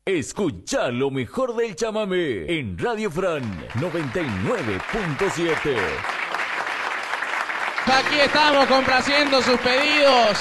Escucha lo mejor del chamamé en Radio Fran 99.7. Aquí estamos complaciendo sus pedidos.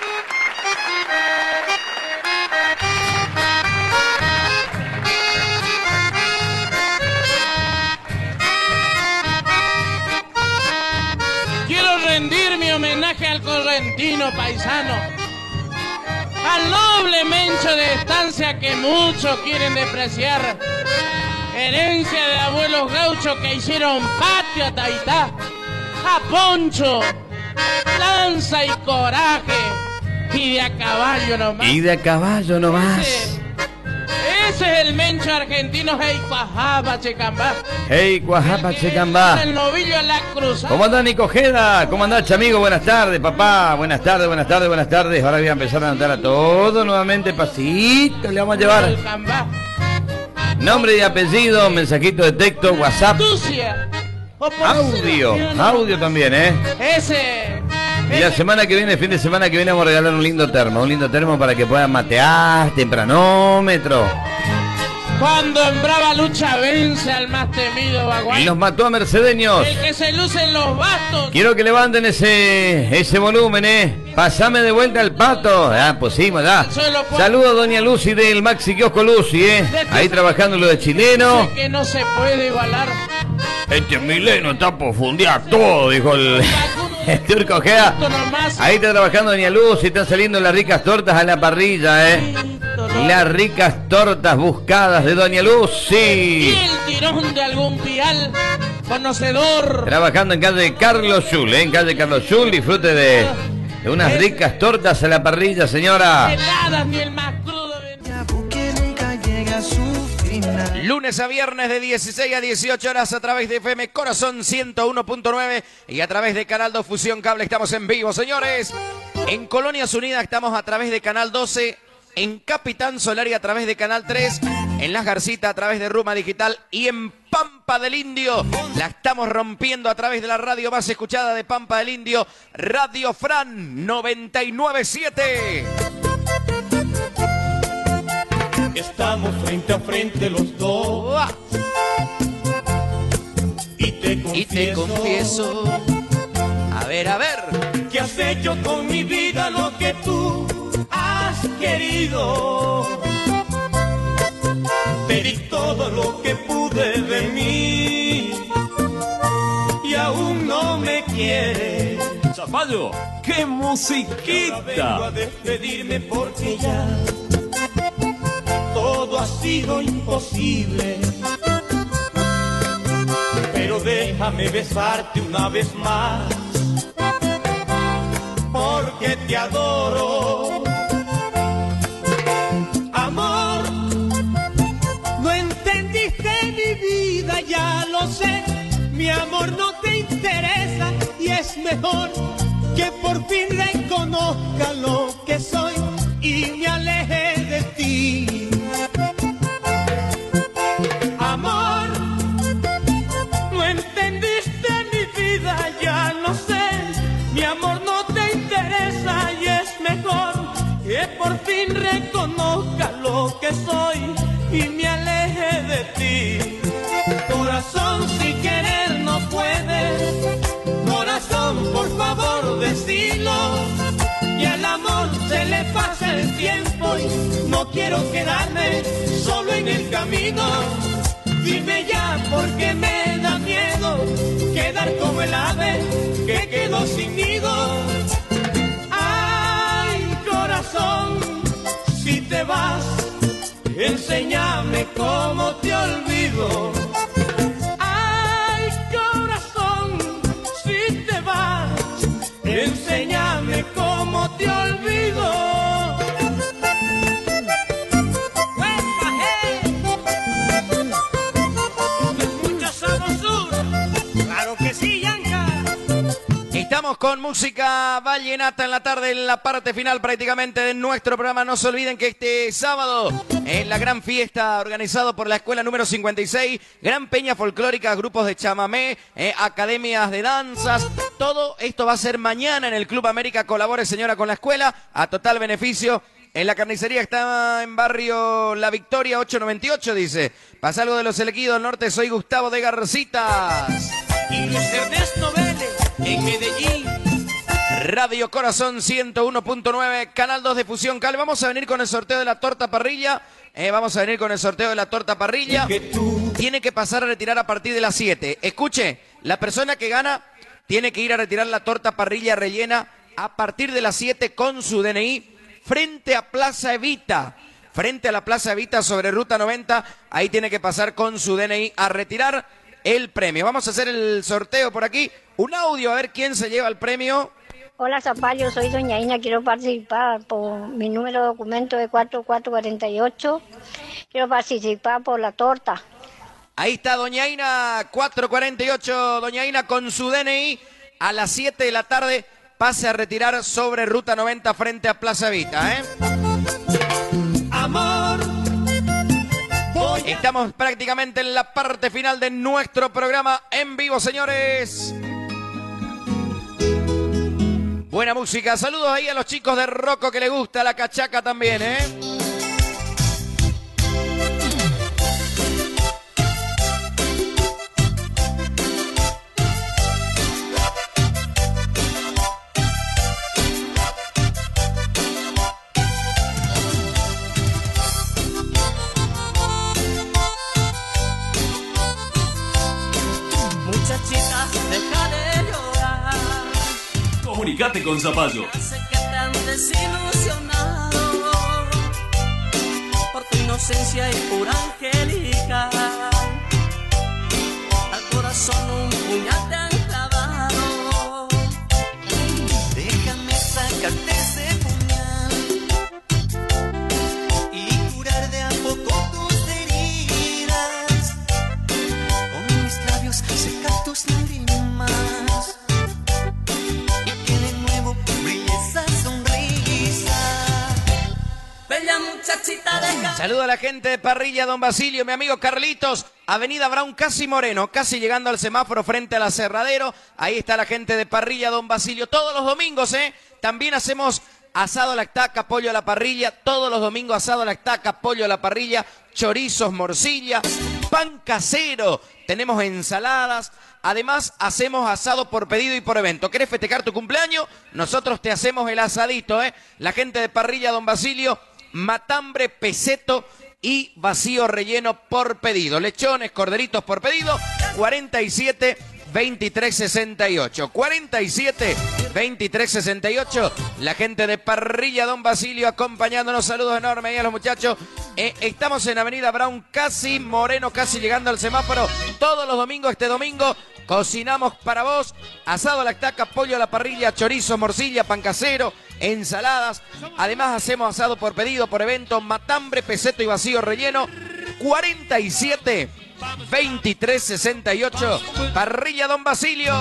Quiero rendir mi homenaje al correntino paisano, al noble Mencho de Estancia que muchos quieren despreciar, herencia de abuelos gauchos que hicieron patio a Taitá, a Poncho, lanza y coraje, y de a caballo nomás. Y de a caballo nomás. Ese es el Mencho argentino, hey cuajapa checambá. Hey cuajapa checambá. El novillo a la cruzada. ¿Cómo andás, Nico Ojeda? ¿Cómo andás, chamigo? Buenas tardes, papá. Buenas tardes, buenas tardes, buenas tardes. Ahora voy a empezar a anotar a todo nuevamente, pasito. Le vamos a llevar nombre y apellido, mensajito de texto, WhatsApp. Audio también, Ese. Y la semana que viene, fin de semana que viene, vamos a regalar un lindo termo para que puedan matear, tempranómetro. Cuando en brava lucha vence al más temido Baguay. Y los mató a mercedeños. El que se luce en los bastos. Quiero que levanten ese volumen, Pasame de vuelta al pato. Pues sí, ya. Saludos a doña Lucy del Maxi Kiosco Lucy, Ahí trabajando lo de chileno. Sé que no se puede igualar. Este mileno está por fundear todo, dijo el Turco Ojeda. Ahí está trabajando doña Lucy, están saliendo las ricas tortas a la parrilla, Las ricas tortas buscadas de doña Lucy. Y el tirón de algún pial conocedor. Trabajando en calle Carlos Schul, En calle Carlos Schul, disfrute de unas ricas tortas a la parrilla, señora. Heladas ni el más crudo. Lunes a viernes de 16 a 18 horas a través de FM Corazón 101.9 y a través de Canal 2 Fusión Cable estamos en vivo, señores. En Colonias Unidas estamos a través de Canal 12, en Capitán Solari a través de Canal 3, en Las Garcitas a través de Ruma Digital y en Pampa del Indio la estamos rompiendo a través de la radio más escuchada de Pampa del Indio, Radio Fran 99.7. Estamos frente a frente los dos. Y te confieso, a ver, que has hecho con mi vida lo que tú has querido. Te di todo lo que pude de mí y aún no me quieres. Zapallo, qué musiquita. Vengo a despedirme porque ya todo ha sido imposible, pero déjame besarte una vez más, porque te adoro. Amor, no entendiste mi vida, ya lo sé, mi amor no te interesa y es mejor que por fin reconozca lo que soy y me aleje de ti. Amor, no entendiste mi vida, ya lo sé, mi amor no te interesa y es mejor que por fin reconozca lo que soy y me aleje de ti. Corazón, si querer no puedes, corazón, por favor decilo, y al amor se le pasa el tiempo y no quiero quedarme solo en el camino. Dime ya porque me da miedo quedar como el ave que quedó sin nido. Ay, corazón, si te vas, enséñame cómo te olvido. Ay, corazón, si te vas, enséñame cómo te olvido. Estamos con música vallenata en la tarde, en la parte final prácticamente de nuestro programa. No se olviden que este sábado, en la gran fiesta organizado por la escuela número 56, gran peña folclórica, grupos de chamamé, academias de danzas, todo esto va a ser mañana en el Club América. Colabore, señora, con la escuela, a total beneficio En la carnicería está en barrio La Victoria 898, dice. Pasa algo de los elegidos del norte, soy Gustavo de Garcitas. Y Luis Ernesto Vélez, en Medellín. Radio Corazón 101.9, Canal 2 de Fusión Cable. Vamos a venir con el sorteo de la torta parrilla. Tiene que pasar a retirar a partir de las 7. Escuche, la persona que gana tiene que ir a retirar la torta parrilla rellena a partir de las 7 con su DNI frente a Plaza Evita. Frente a la Plaza Evita sobre Ruta 90. Ahí tiene que pasar con su DNI a retirar el premio. Vamos a hacer el sorteo por aquí. Un audio, a ver quién se lleva el premio. Hola Zapallo, soy doña Ina, quiero participar por mi número de documento de 4448. Quiero participar por la torta. Ahí está doña Ina, 448, doña Ina con su DNI a las 7 de la tarde. Pase a retirar sobre Ruta 90 frente a Plaza Vita, ¿eh? Amor. Estamos prácticamente en la parte final de nuestro programa en vivo, señores. Buena música. Saludos ahí a los chicos de Rocco que les gusta la cachaca también, ¿eh? Muchachita, deja de llorar. Comunicate con Zapallo. Sé que te han desilusionado por tu inocencia y pura angelical. Al corazón un puñal te han clavado. Déjame sacarte ese puñal y curar de a poco tus heridas. Con mis labios secar tus lágrimas. Saludo a la gente de Parrilla Don Basilio, mi amigo Carlitos, Avenida Brown casi Moreno, casi llegando al semáforo frente al aserradero. Ahí está la gente de Parrilla Don Basilio. Todos los domingos, también hacemos asado a la estaca, pollo a la parrilla. Todos los domingos asado a la estaca, pollo a la parrilla, chorizos, morcilla, pan casero. Tenemos ensaladas. Además, hacemos asado por pedido y por evento. ¿Querés festejar tu cumpleaños? Nosotros te hacemos el asadito, La gente de Parrilla Don Basilio, matambre, peseto y vacío relleno por pedido. Lechones, corderitos por pedido, 47 23 68. 47 23 68. La gente de Parrilla Don Basilio acompañándonos. Saludos enormes ahí a los muchachos. Estamos en Avenida Brown, casi Moreno, casi llegando al semáforo. Todos los domingos, este domingo, cocinamos para vos. Asado a la estaca, pollo a la parrilla, chorizo, morcilla, pan casero, ensaladas. Además hacemos asado por pedido, por evento, matambre, peseto y vacío relleno. 47 23 68. Parrilla Don Basilio.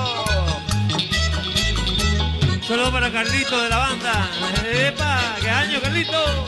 Solo para Carlito de la banda. ¡Epa! ¡Qué año, Carlito!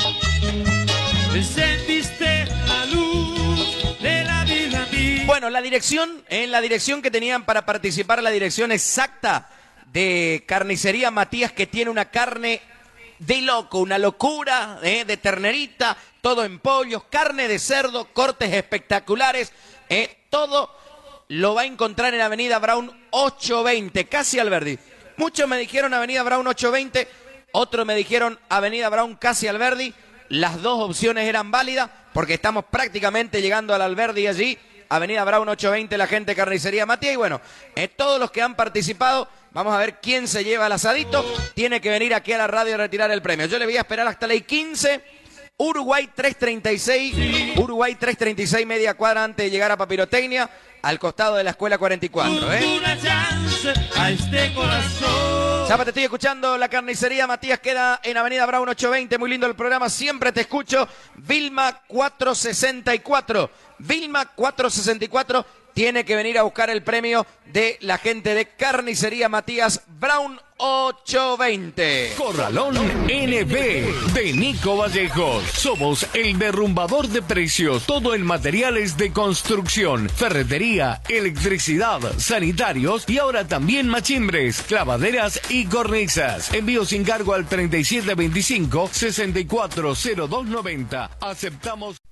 Encendiste la luz de la vida mía. Bueno, la dirección que tenían para participar, la dirección exacta de Carnicería Matías, que tiene una carne de loco, una locura, de ternerita, todo en pollos, carne de cerdo, cortes espectaculares, todo lo va a encontrar en Avenida Brown 820, casi Alberdi. Muchos me dijeron Avenida Brown 820, otros me dijeron Avenida Brown casi Alberdi. Las dos opciones eran válidas porque estamos prácticamente llegando al Alberdi allí. Avenida Brown 820, la gente de Carnicería Matías. Y bueno, todos los que han participado, vamos a ver quién se lleva el asadito. Tiene que venir aquí a la radio a retirar el premio. Yo le voy a esperar hasta ley 15, Uruguay 336, Uruguay 336, media cuadra antes de llegar a Papirotecnia, al costado de la Escuela 44. Una chance a este corazón. Zapa, te estoy escuchando. La Carnicería Matías queda en Avenida Brown 820. Muy lindo el programa. Siempre te escucho. Vilma 464. Vilma 464 tiene que venir a buscar el premio de la gente de Carnicería Matías Brown 820. Corralón NB de Nico Vallejos. Somos el derrumbador de precios. Todo en materiales de construcción, ferretería, electricidad, sanitarios y ahora también machimbres, clavaderas y cornisas. Envío sin cargo al 3725-640290. Aceptamos.